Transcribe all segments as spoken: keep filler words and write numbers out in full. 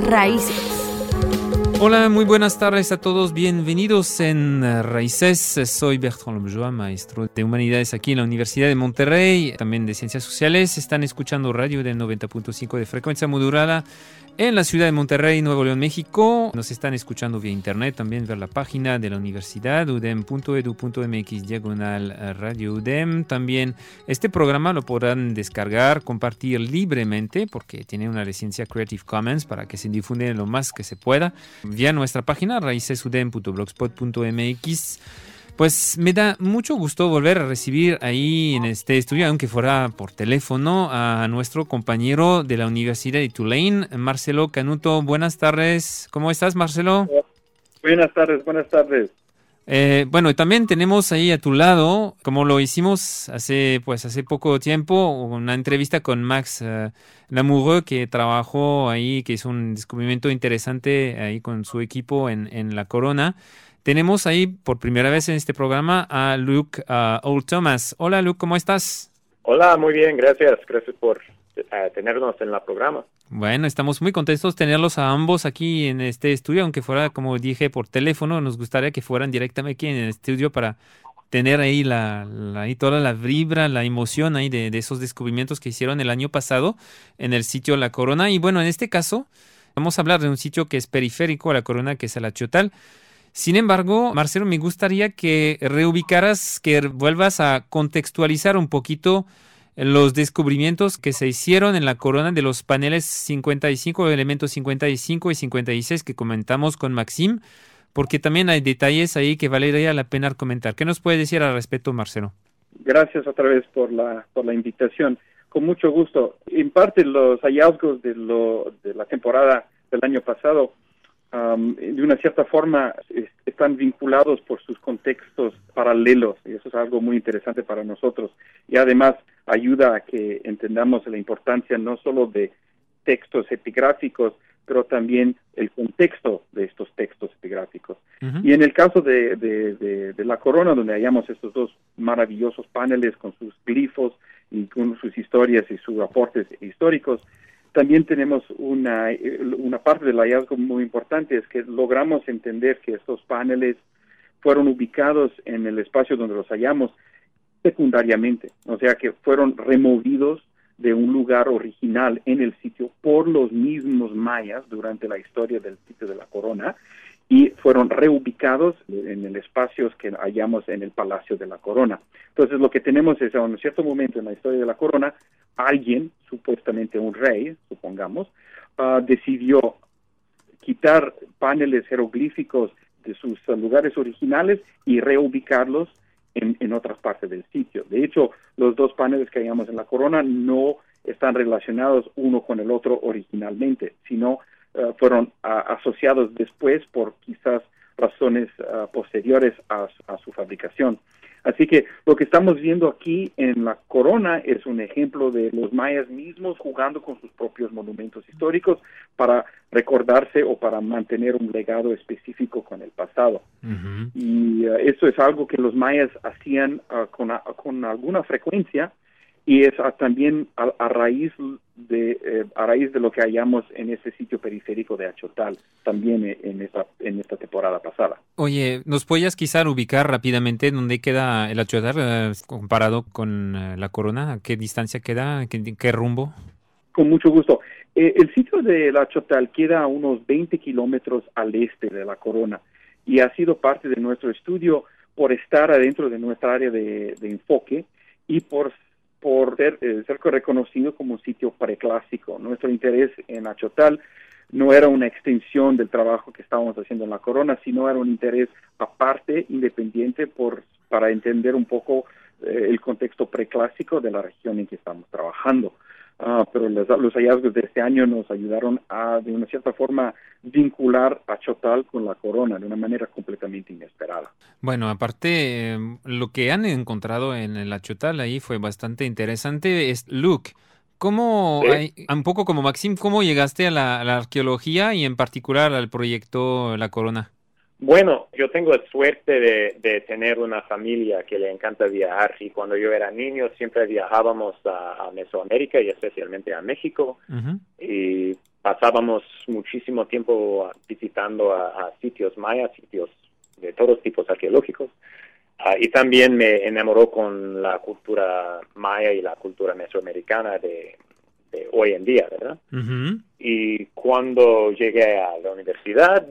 Raíces. Hola, muy buenas tardes a todos. Bienvenidos en Raíces. Soy Bertrand Lomjoa, maestro de Humanidades aquí en la Universidad de Monterrey, también de Ciencias Sociales. Están escuchando radio del noventa punto cinco de frecuencia modulada en la ciudad de Monterrey, Nuevo León, México. Nos están escuchando vía internet, también ver la página de la universidad, udem punto edu punto mx, diagonal radio udem. También este programa lo podrán descargar, compartir libremente, porque tiene una licencia Creative Commons para que se difunda lo más que se pueda, vía nuestra página raicesudem punto blogspot punto mx. Pues me da mucho gusto volver a recibir ahí en este estudio, aunque fuera por teléfono, a nuestro compañero de la Universidad de Tulane, Marcelo Canuto. Buenas tardes. ¿Cómo estás, Marcelo? Buenas tardes, buenas tardes. Eh, bueno, también tenemos ahí a tu lado, como lo hicimos hace pues hace poco tiempo, una entrevista con Max uh, Lamoureux, que trabajó ahí, que hizo un descubrimiento interesante ahí con su equipo en, en la corona. Tenemos ahí por primera vez en este programa a Luke uh, Old Thomas. Hola, Luke, ¿cómo estás? Hola, muy bien, gracias. Gracias por uh, tenernos en el programa. Bueno, estamos muy contentos de tenerlos a ambos aquí en este estudio, aunque fuera, como dije, por teléfono. Nos gustaría que fueran directamente aquí en el estudio para tener ahí, la, la, ahí toda la vibra, la emoción ahí de, de esos descubrimientos que hicieron el año pasado en el sitio La Corona. Y bueno, en este caso vamos a hablar de un sitio que es periférico a La Corona, que es el Achotal. Sin embargo, Marcelo, me gustaría que reubicaras, que vuelvas a contextualizar un poquito los descubrimientos que se hicieron en la corona de los paneles cincuenta y cinco, elementos cincuenta y cinco y cincuenta y seis que comentamos con Maxim, porque también hay detalles ahí que valería la pena comentar. ¿Qué nos puede decir al respecto, Marcelo? Gracias otra vez por la por la invitación. Con mucho gusto. En parte, los hallazgos de, lo, de la temporada del año pasado, Um, de una cierta forma, es, están vinculados por sus contextos paralelos, y eso es algo muy interesante para nosotros. Y además ayuda a que entendamos la importancia no solo de textos epigráficos, pero también el contexto de estos textos epigráficos. Uh-huh. Y en el caso de, de, de, de la corona, donde hallamos estos dos maravillosos paneles con sus glifos y con sus historias y sus aportes históricos, también tenemos una, una parte del hallazgo muy importante, es que logramos entender que estos paneles fueron ubicados en el espacio donde los hallamos secundariamente, o sea que fueron removidos de un lugar original en el sitio por los mismos mayas durante la historia del sitio de la corona, y fueron reubicados en el espacio que hallamos en el Palacio de la Corona. Entonces lo que tenemos es, a un cierto momento en la historia de la corona, alguien, supuestamente un rey, supongamos, uh, decidió quitar paneles jeroglíficos de sus uh, lugares originales y reubicarlos en, en otras partes del sitio. De hecho, los dos paneles que hallamos en la corona no están relacionados uno con el otro originalmente, sino Uh, fueron uh, asociados después por quizás razones uh, posteriores a, a su fabricación. Así que lo que estamos viendo aquí en la corona es un ejemplo de los mayas mismos jugando con sus propios monumentos históricos para recordarse o para mantener un legado específico con el pasado. Uh-huh. Y uh, eso es algo que los mayas hacían uh, con, a, con alguna frecuencia, y es a, también a, a raíz de eh, a raíz de lo que hallamos en ese sitio periférico de Achotal, también en esta en esta temporada pasada. Oye, ¿nos podías quizá ubicar rápidamente dónde queda el Achotal eh, comparado con eh, la corona? ¿A qué distancia queda? ¿Qué, qué rumbo? Con mucho gusto. Eh, el sitio de Achotal queda a unos veinte kilómetros al este de la corona, y ha sido parte de nuestro estudio por estar adentro de nuestra área de, de enfoque y por por ser, eh, ser reconocido como un sitio preclásico. Nuestro interés en Achotal no era una extensión del trabajo que estábamos haciendo en la corona, sino era un interés aparte, independiente, por para entender un poco eh, el contexto preclásico de la región en que estamos trabajando. Uh, pero los, los hallazgos de este año nos ayudaron a, de una cierta forma, vincular a Achotal con la corona de una manera completamente inesperada. Bueno, aparte, eh, lo que han encontrado en el Achotal ahí fue bastante interesante. Es Luke, ¿cómo, ¿Sí? hay, un poco como Maxim, cómo llegaste a la, a la arqueología y en particular al proyecto La Corona? Bueno, yo tengo la suerte de, de tener una familia que le encanta viajar, y cuando yo era niño siempre viajábamos a, a Mesoamérica y especialmente a México. Uh-huh. Y pasábamos muchísimo tiempo visitando a, a sitios mayas, sitios de todos tipos arqueológicos. Uh, y también me enamoró con la cultura maya y la cultura mesoamericana de, de hoy en día, ¿verdad? Uh-huh. Y cuando llegué a la universidad,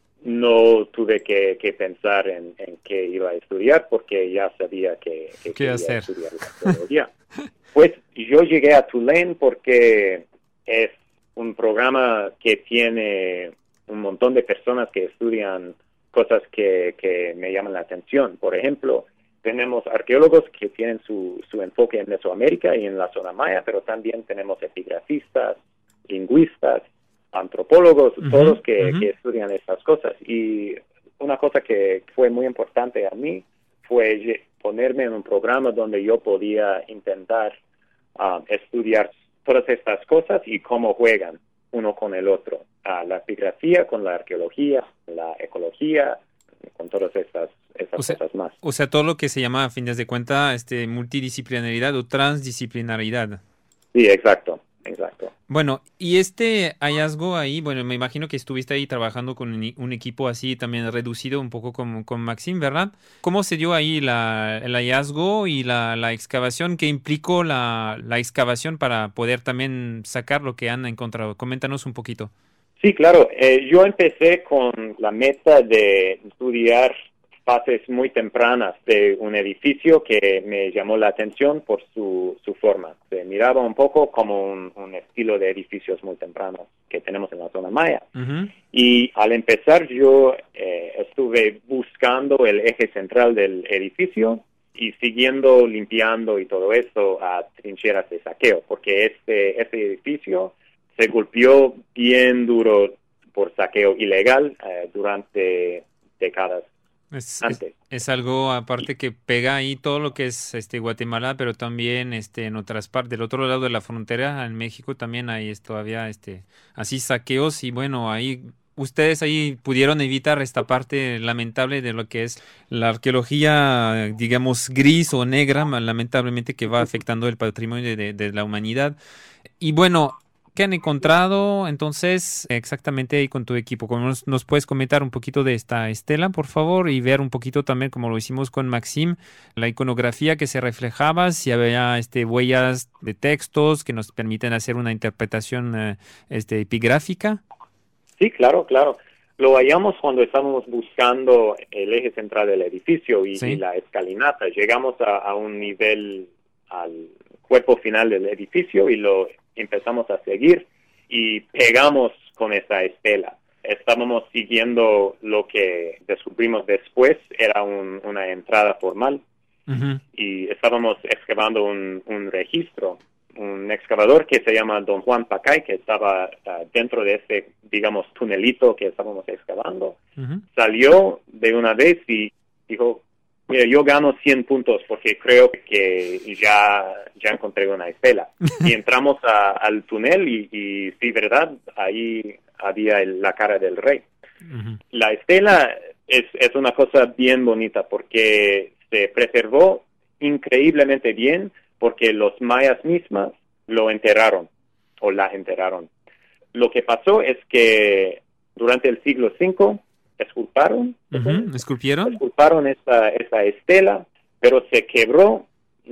no tuve que, que pensar en, en qué iba a estudiar porque ya sabía que, que ¿Qué quería hacer? estudiar la arqueología. Pues yo llegué a Tulane porque es un programa que tiene un montón de personas que estudian cosas que, que me llaman la atención. Por ejemplo, tenemos arqueólogos que tienen su, su enfoque en Mesoamérica y en la zona maya, pero también tenemos epigrafistas, lingüistas, antropólogos, uh-huh, todos que, uh-huh. que estudian estas cosas. Y una cosa que fue muy importante a mí fue ponerme en un programa donde yo podía intentar uh, estudiar todas estas cosas y cómo juegan uno con el otro. Uh, la epigrafía con la arqueología, la ecología, con todas estas, estas o sea, cosas más. O sea, todo lo que se llama, a fin de cuentas, este, multidisciplinaridad o transdisciplinaridad. Sí, exacto. Exacto. Bueno, y este hallazgo ahí, bueno, me imagino que estuviste ahí trabajando con un, un equipo así también reducido un poco con, con Maxime, ¿verdad? ¿Cómo se dio ahí la, el hallazgo y la, la excavación? ¿Qué implicó la, la excavación para poder también sacar lo que han encontrado? Coméntanos un poquito. Sí, claro. Eh, yo empecé con la meta de estudiar fases muy tempranas de un edificio que me llamó la atención por su, su forma. Se miraba un poco como un, un estilo de edificios muy tempranos que tenemos en la zona maya. Uh-huh. Y al empezar yo eh, estuve buscando el eje central del edificio y siguiendo limpiando y todo eso a trincheras de saqueo, porque este, este edificio se golpeó bien duro por saqueo ilegal eh, durante décadas. Es, es, es algo aparte que pega ahí todo lo que es este Guatemala, pero también este en otras partes, del otro lado de la frontera, en México también hay es, todavía este así saqueos y bueno, ahí ustedes ahí pudieron evitar esta parte lamentable de lo que es la arqueología, digamos, gris o negra, lamentablemente que va afectando el patrimonio de, de, de la humanidad. Y bueno, ¿qué han encontrado entonces exactamente ahí con tu equipo? ¿Nos, ¿Nos puedes comentar un poquito de esta estela, por favor? Y ver un poquito también, como lo hicimos con Maxime, la iconografía que se reflejaba, si había este, huellas de textos que nos permiten hacer una interpretación eh, este, epigráfica. Sí, claro, claro. Lo hallamos cuando estábamos buscando el eje central del edificio y, ¿sí? y la escalinata. Llegamos a, a un nivel, al cuerpo final del edificio y lo empezamos a seguir y pegamos con esa estela. Estábamos siguiendo lo que descubrimos después, era un, una entrada formal, uh-huh. y estábamos excavando un, un registro. Un excavador que se llama Don Juan Pacay, que estaba uh, dentro de ese, digamos, tunelito que estábamos excavando, uh-huh. salió de una vez y dijo, mira, yo gano cien puntos porque creo que ya, ya encontré una estela. Y entramos a, al túnel y, y sí, verdad, ahí había el, la cara del rey. Uh-huh. La estela es, es una cosa bien bonita porque se preservó increíblemente bien porque los mayas mismas lo enterraron o la enterraron. Lo que pasó es que durante el siglo cinco esculparon, uh-huh. ¿Esculpieron? Esculparon esa, esa estela, pero se quebró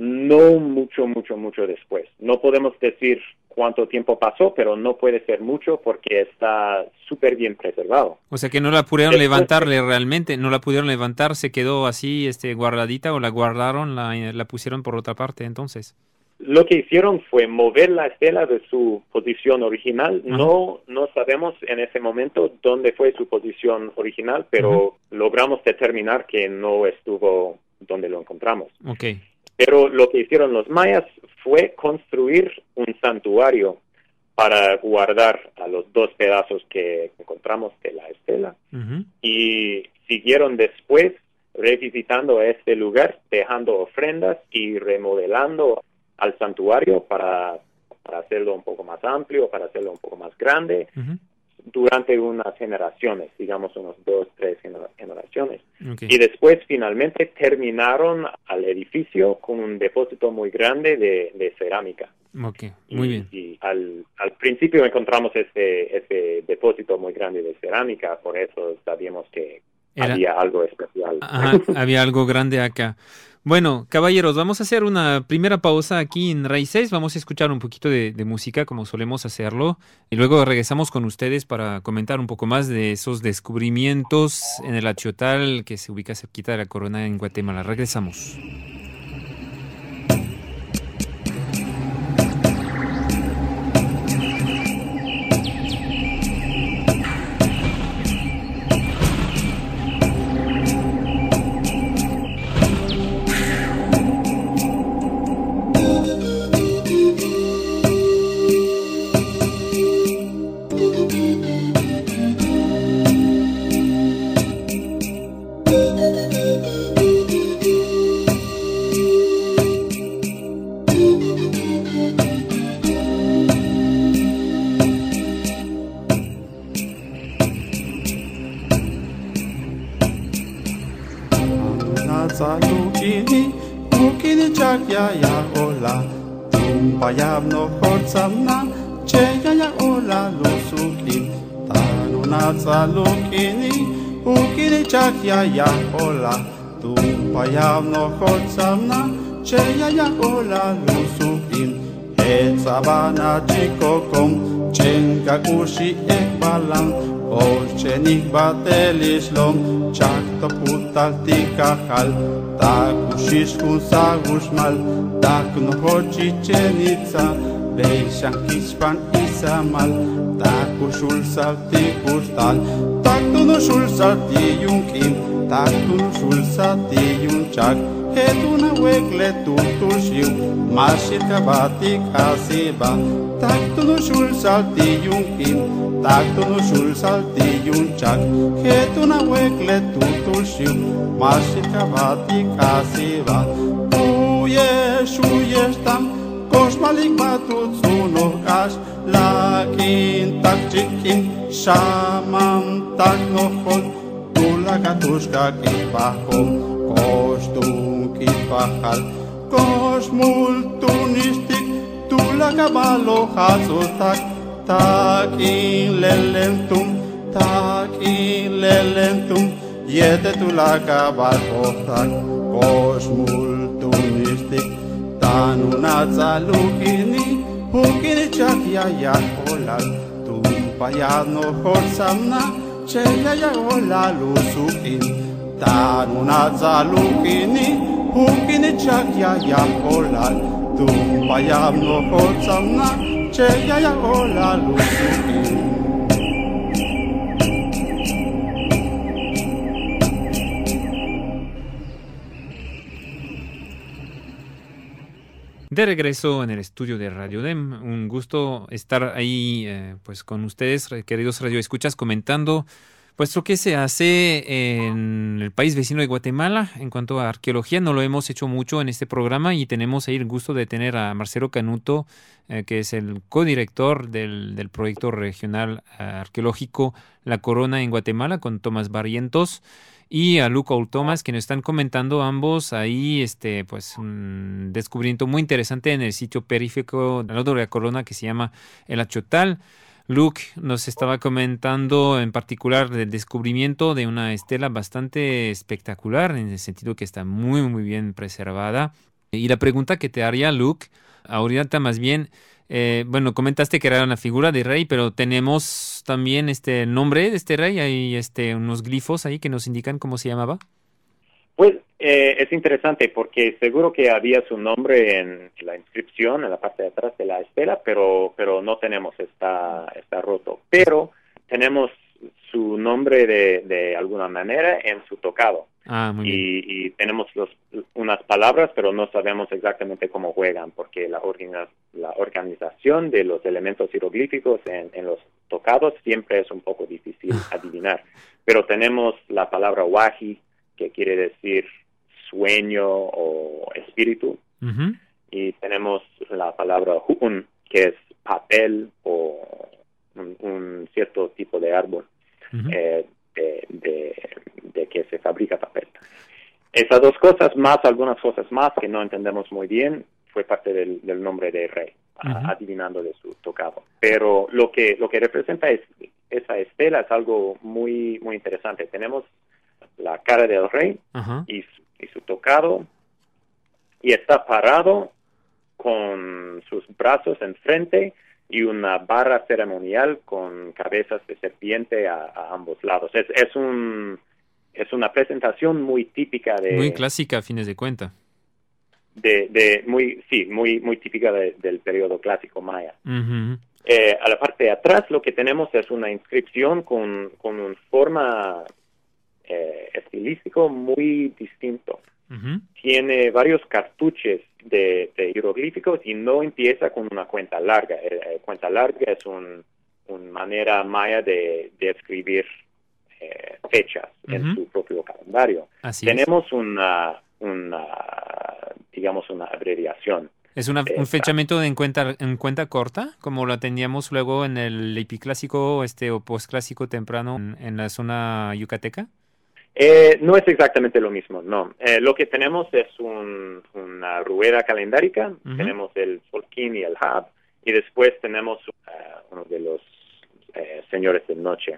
no mucho, mucho, mucho después. No podemos decir cuánto tiempo pasó, pero no puede ser mucho porque está súper bien preservado. O sea que no la pudieron después, levantarle realmente, no la pudieron levantar, se quedó así este, guardadita o la guardaron, la, la pusieron por otra parte entonces. Lo que hicieron fue mover la estela de su posición original. Uh-huh. No, no sabemos en ese momento dónde fue su posición original, pero uh-huh. logramos determinar que no estuvo donde lo encontramos. Okay. Pero lo que hicieron los mayas fue construir un santuario para guardar a los dos pedazos que encontramos de la estela. Uh-huh. Y siguieron después revisitando este lugar, dejando ofrendas y remodelando al santuario para, para hacerlo un poco más amplio, para hacerlo un poco más grande, uh-huh. durante unas generaciones, digamos unos dos, tres generaciones. Okay. Y después finalmente terminaron al edificio con un depósito muy grande de, de cerámica. Okay. Muy y, bien. Y al, al principio encontramos ese, ese depósito muy grande de cerámica, por eso sabíamos que Era... había algo especial. Ajá, había algo grande acá. Bueno, caballeros, vamos a hacer una primera pausa aquí en Raíces. Vamos a escuchar un poquito de, de música, como solemos hacerlo, y luego regresamos con ustedes para comentar un poco más de esos descubrimientos en el Achotal, que se ubica cerquita de la Corona en Guatemala. Regresamos. Salukini, ukini chakya ya ola, tumpayab no horsamna, cheya ya ola lusuki, tanuna salukini, ukini chakya ya ola, tumpayab no horsamna, cheya ya ola lusuki, et sabana chikokom, chenka kushi ekbalam, Olchenik batelislom, chakto putal tikahal, takushish kun sagushmal, takno hochi chenitza, beishan kispan isamal, takushul salti kustal, taktuno shul salti yunkim, taktuno shul salti yunchak, hetuna wekle tutushiu, mashir kabatik hasiba, taktuno shul salti yunkim, Taktuno shul salti yunchak, hetuna wekle tutushiu, mashit kabati kasiva. Uye shuye stam, koshmalik batutsuno kash, lakin tak chikin, shamam tak nohol, tulakatushka kipahom, koshtun kipahal, koshmultunistik, tulakabalo hazotak, Takin lelentum, takin lelentum, yete tulaka balpotak, kosmul tunistik, tanuna zalukini, hukini chakya ya olal, tumpayad no horsamna, cheya ya olal usukin, tanuna zalukini, hukini chakya ya olal, tumpayad no horsamna, Cheya ya ola lusuki. De regreso en el estudio de Radio D E M, un gusto estar ahí eh, pues con ustedes, queridos radioescuchas, comentando pues lo que se hace en el país vecino de Guatemala en cuanto a arqueología. No lo hemos hecho mucho en este programa y tenemos ahí el gusto de tener a Marcelo Canuto, eh, que es el codirector del, del proyecto regional eh, arqueológico La Corona en Guatemala, con Tomás Barrientos, y a Luke Old Thomas, que nos están comentando ambos ahí este pues un descubrimiento muy interesante en el sitio periférico al lado de la Corona que se llama el Achotal. Luke nos estaba comentando en particular del descubrimiento de una estela bastante espectacular, en el sentido que está muy muy bien preservada. Y la pregunta que te haría, Luke, ahorita más bien, eh, bueno, comentaste que era una figura de rey, pero tenemos también este nombre de este rey, hay este, unos glifos ahí que nos indican cómo se llamaba. Pues eh, es interesante porque seguro que había su nombre en la inscripción, en la parte de atrás de la estela, pero pero no tenemos, está, está roto. Pero tenemos su nombre de, de alguna manera en su tocado. Ah, muy bien. Y, y tenemos los, unas palabras, pero no sabemos exactamente cómo juegan, porque la, organiza, la organización de los elementos jeroglíficos en, en los tocados siempre es un poco difícil adivinar. Pero tenemos la palabra wahi, que quiere decir sueño o espíritu, uh-huh. Y tenemos la palabra hu'un, que es papel o un, un cierto tipo de árbol, uh-huh. eh, de, de, de que se fabrica papel. Esas dos cosas más, algunas cosas más que no entendemos muy bien, fue parte del, del nombre del rey. uh-huh. adivinando de su tocado. Pero lo que lo que representa es, esa estela es algo muy muy interesante. Tenemos la cara del rey uh-huh. y, su, y su tocado, y está parado con sus brazos enfrente y una barra ceremonial con cabezas de serpiente a, a ambos lados. Es, es un es una presentación muy típica de... Muy clásica, a fines de cuentas. De, de muy sí muy muy típica de, del periodo clásico maya. Uh-huh. Eh, a la parte de atrás lo que tenemos es una inscripción con con una forma eh, estilístico muy distinto. Uh-huh. Tiene varios cartuchos de, de jeroglíficos y no empieza con una cuenta larga. Eh, cuenta larga es un una manera maya de, de escribir eh, fechas uh-huh. en su propio calendario. Así tenemos es. una una digamos una abreviación. ¿Es una, un fechamiento en cuenta en cuenta corta, como la teníamos luego en el epiclásico este, o postclásico temprano en, en la zona yucateca? Eh, no es exactamente lo mismo, no. Eh, lo que tenemos es un, una rueda calendárica, uh-huh. tenemos el Solquín y el Hab, y después tenemos uh, uno de los eh, señores de noche.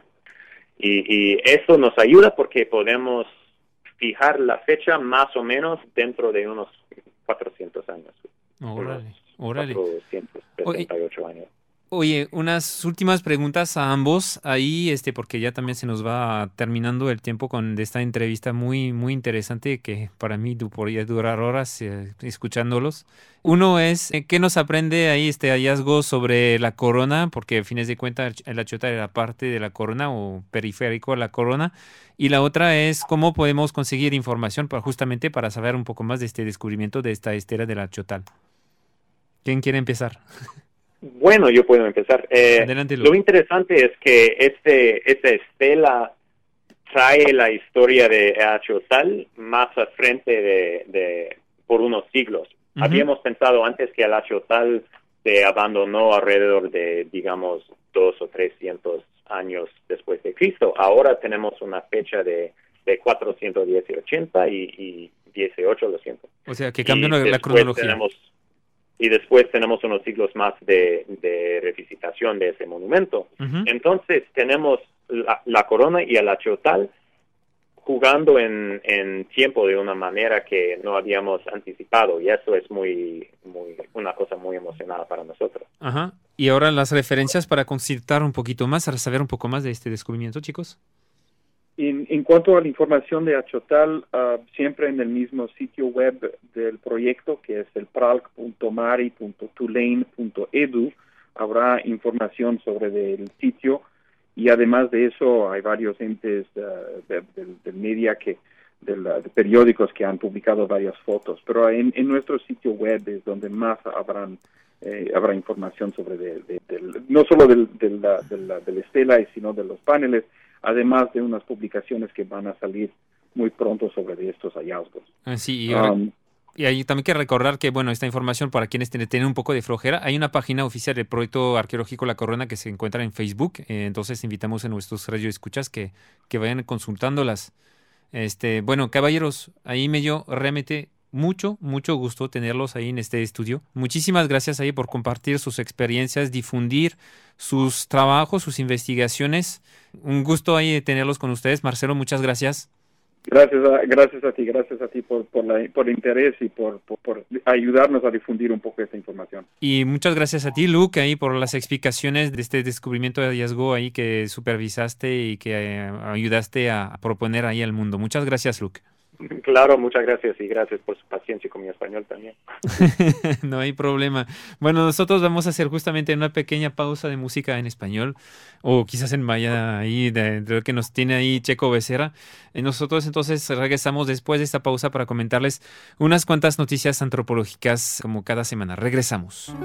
Y, y eso nos ayuda porque podemos fijar la fecha más o menos dentro de unos cuatrocientos años. Órale, órale. cuatrocientos sesenta y ocho años. Oye, unas últimas preguntas a ambos ahí, este, porque ya también se nos va terminando el tiempo con esta entrevista muy, muy interesante que para mí podría durar horas eh, escuchándolos. Uno es, ¿qué nos aprende ahí este hallazgo sobre la corona? Porque a fines de cuentas el achiotal era parte de la corona o periférico a la corona. Y la otra es, ¿cómo podemos conseguir información para, justamente para saber un poco más de este descubrimiento de esta estela del achiotal? ¿Quién quiere empezar? Bueno, yo puedo empezar. Eh, Adelante, lo interesante es que este esta estela trae la historia de Achiotal más al frente de, de por unos siglos. Uh-huh. Habíamos pensado antes que el Achiotal se abandonó alrededor de, digamos, dos o trescientos años después de Cristo. Ahora tenemos una fecha de, de cuatrocientos diez y ochenta y, y dieciocho, lo siento. O sea, que cambió la, la cronología. Tenemos, y después tenemos unos siglos más de, de revisitación de ese monumento. Uh-huh. Entonces tenemos la, la corona y el achiotal jugando en, en tiempo de una manera que no habíamos anticipado, y eso es muy, muy una cosa muy emocionada para nosotros. Ajá. Y ahora las referencias para consultar un poquito más, para saber un poco más de este descubrimiento, chicos. En, en cuanto a la información de Achiotal, uh, siempre en el mismo sitio web del proyecto, que es el pralc punto mari punto tulane punto edu, habrá información sobre el sitio, y además de eso hay varios entes uh, de, de, de media que de, la, de periódicos que han publicado varias fotos, pero en, en nuestro sitio web es donde más habrán eh, habrá información sobre de, de, de, no solo del, de, la, de, la, de la estela, sino de los paneles, además de unas publicaciones que van a salir muy pronto sobre estos hallazgos. Ah, sí, y, ahora, um, y ahí también hay que recordar que, bueno, esta información para quienes tienen un poco de flojera, hay una página oficial del Proyecto Arqueológico La Corona que se encuentra en Facebook, eh, entonces invitamos a nuestros radioescuchas que, que vayan consultándolas. Este, bueno, caballeros, ahí me dio realmente mucho, mucho gusto tenerlos ahí en este estudio. Muchísimas gracias ahí por compartir sus experiencias, difundir sus trabajos, sus investigaciones. Un gusto ahí tenerlos con ustedes. Marcelo, muchas gracias. Gracias a, gracias a ti, gracias a ti por, por, la, por el interés y por, por, por ayudarnos a difundir un poco esta información. Y muchas gracias a ti, Luke, ahí por las explicaciones de este descubrimiento de hallazgo ahí que supervisaste y que eh, ayudaste a proponer ahí al mundo. Muchas gracias, Luke. Claro, muchas gracias y gracias por su paciencia con mi español también. No hay problema. Bueno, nosotros vamos a hacer justamente una pequeña pausa de música en español o quizás en maya ahí de, de lo que nos tiene ahí Checo Becerra. Y nosotros entonces regresamos después de esta pausa para comentarles unas cuantas noticias antropológicas como cada semana. Regresamos.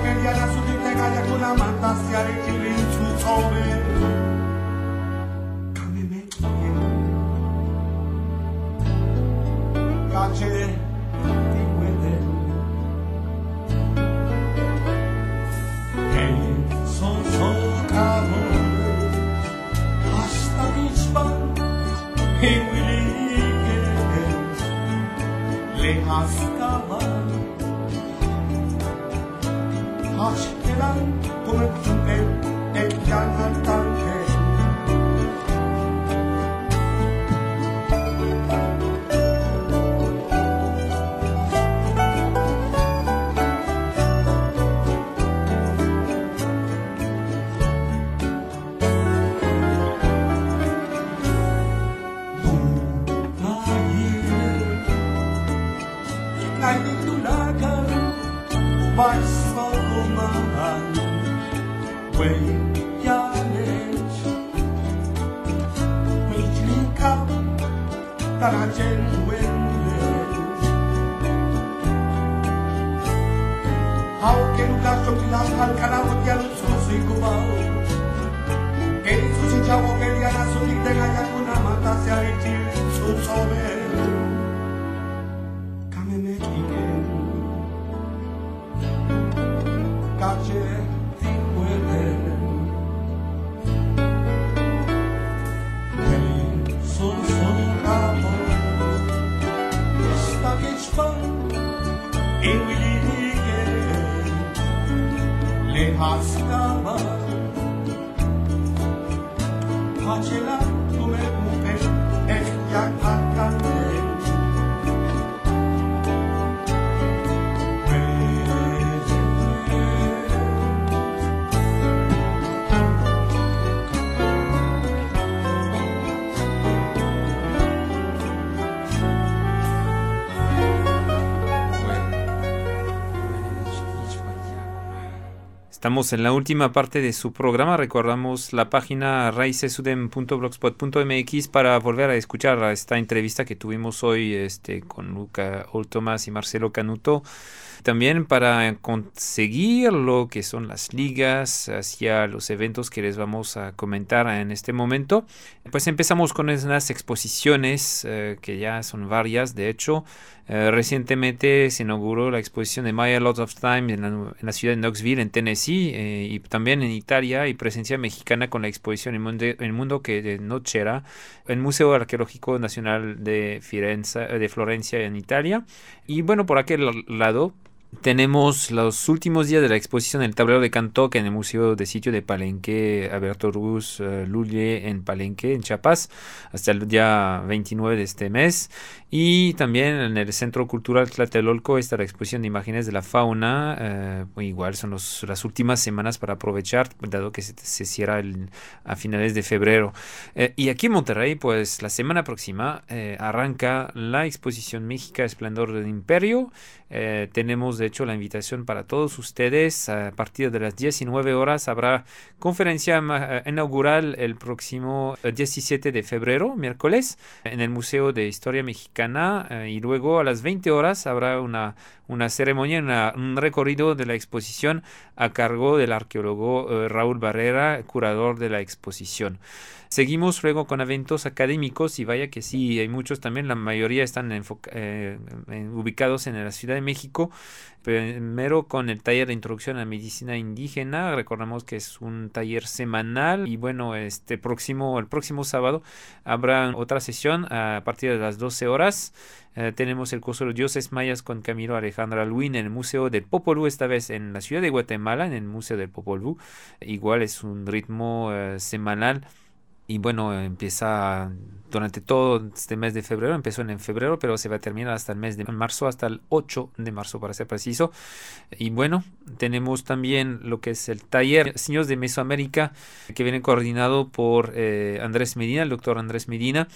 Estamos en la última parte de su programa. Recordamos la página raicesudem punto blogspot punto m x para volver a escuchar esta entrevista que tuvimos hoy este, con Luca Oltomás y Marcelo Canuto. También para conseguir lo que son las ligas hacia los eventos que les vamos a comentar en este momento. Pues empezamos con unas exposiciones eh, que ya son varias. De hecho, eh, recientemente se inauguró la exposición de Maya Lots of Time en la, en la ciudad de Knoxville, en Tennessee, eh, y también en Italia, y presencia mexicana con la exposición El Mundo, el mundo que de Nocera, el Museo Arqueológico Nacional de, Firenze, de Florencia en Italia. Y bueno, por aquel lado tenemos los últimos días de la exposición El Tablero de Cantoc en el Museo de Sitio de Palenque, Alberto Ruz uh, Lulle en Palenque, en Chiapas, hasta el día veintinueve de este mes. Y también en el Centro Cultural Tlatelolco está la exposición de imágenes de la fauna. Uh, igual son los, las últimas semanas para aprovechar, dado que se, se cierra el, a finales de febrero. Uh, y aquí en Monterrey, pues la semana próxima uh, arranca la exposición México Esplendor del Imperio. Uh, tenemos de hecho la invitación para todos ustedes. A partir de las diecinueve horas habrá conferencia inaugural el próximo diecisiete de febrero, miércoles, en el Museo de Historia Mexicana, eh, y luego a las veinte horas habrá una, una ceremonia, una, un recorrido de la exposición a cargo del arqueólogo eh, Raúl Barrera, curador de la exposición. Seguimos luego con eventos académicos, y vaya que sí, hay muchos también, la mayoría están enfoc- eh, ubicados en la Ciudad de México. Primero con el taller de introducción a la medicina indígena. Recordamos que es un taller semanal, y bueno, este próximo, el próximo sábado habrá otra sesión a partir de las doce horas. Eh, tenemos el curso de los dioses mayas con Camilo Alejandra Luin en el Museo del Popol Vuh, esta vez en la ciudad de Guatemala, en el Museo del Popol Vuh. Igual es un ritmo eh, semanal. Y bueno, empieza durante todo este mes de febrero, empezó en febrero, pero se va a terminar hasta el mes de marzo, hasta el ocho de marzo para ser preciso. Y bueno, tenemos también lo que es el taller Signos de Mesoamérica, que viene coordinado por eh, Andrés Medina, el doctor Andrés Medina.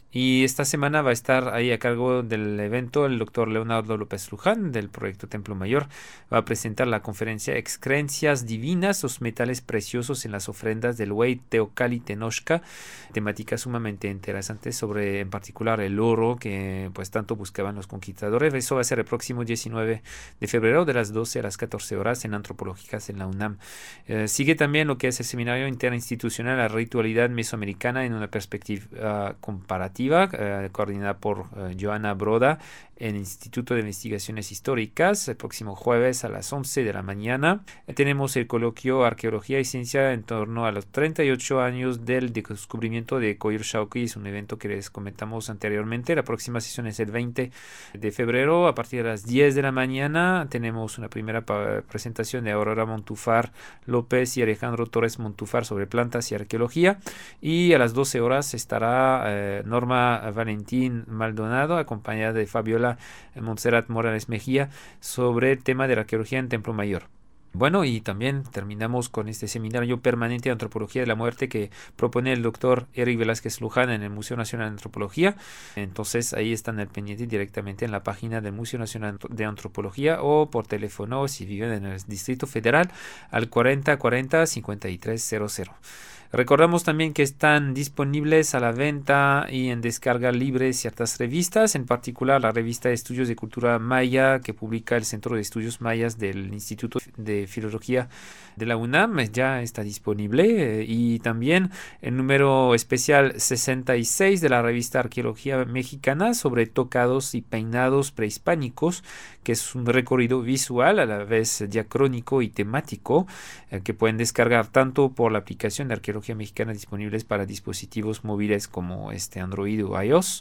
Y esta semana va a estar ahí a cargo del evento el doctor Leonardo López Luján del proyecto Templo Mayor. Va a presentar la conferencia Excrencias Divinas, los metales preciosos en las ofrendas del Huey Teocalli Tenochca, temática sumamente interesante sobre en particular el oro que pues tanto buscaban los conquistadores. Eso va a ser el próximo diecinueve de febrero de las doce a las catorce horas en Antropológicas en la UNAM. Eh, sigue también lo que es el seminario interinstitucional La Ritualidad Mesoamericana en una perspectiva uh, comparativa, Uh, coordinada por uh, Joana Broda en el Instituto de Investigaciones Históricas, el próximo jueves a las once de la mañana. Eh, tenemos el coloquio Arqueología y Ciencia en torno a los treinta y ocho años del descubrimiento de Coyolxauhqui. Es un evento que les comentamos anteriormente. La próxima sesión es el veinte de febrero a partir de las diez de la mañana. Tenemos una primera presentación de Aurora Montufar López y Alejandro Torres Montufar sobre plantas y arqueología, y a las doce horas estará eh, Norma Valentín Maldonado acompañada de Fabiola Montserrat Morales Mejía sobre el tema de la arqueología en Templo Mayor. Bueno, y también terminamos con este seminario permanente de Antropología de la Muerte que propone el doctor Eric Velázquez Luján en el Museo Nacional de Antropología. Entonces ahí están al pendiente directamente en la página del Museo Nacional de Antropología o por teléfono si viven en el Distrito Federal al cuarenta cuarenta cincuenta y tres cero cero. Recordamos también que están disponibles a la venta y en descarga libre ciertas revistas, en particular la revista de Estudios de Cultura Maya que publica el Centro de Estudios Mayas del Instituto de Filología de la UNAM, ya está disponible, eh, y también el número especial sesenta y seis de la revista Arqueología Mexicana sobre tocados y peinados prehispánicos, que es un recorrido visual a la vez diacrónico y temático, eh, que pueden descargar tanto por la aplicación de Arqueología Mexicana disponibles para dispositivos móviles como este Android o iOS,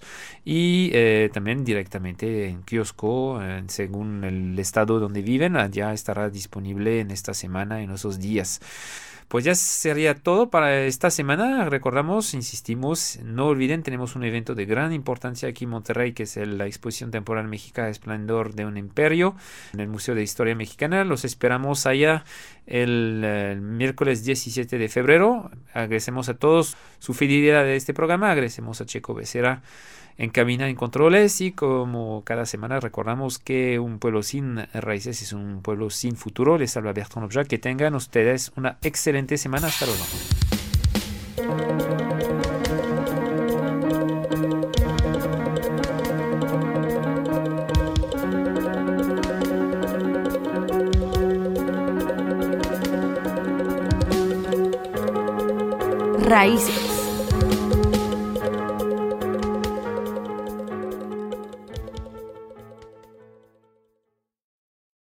y eh, también directamente en kiosco, eh, según el estado donde viven, ya estará disponible en esta semana, en esos días. Pues ya sería todo para esta semana. Recordamos, insistimos, no olviden, tenemos un evento de gran importancia aquí en Monterrey, que es el, la Exposición Temporal México Esplendor de un Imperio, en el Museo de Historia Mexicana. Los esperamos allá el, el miércoles diecisiete de febrero. Agradecemos a todos su fidelidad de este programa. Agradecemos a Checo Becerra en cabina en controles, y como cada semana recordamos que un pueblo sin raíces es un pueblo sin futuro. Les habla Bertrand Lobjat. Que tengan ustedes una excelente semana. Hasta luego. Raíces.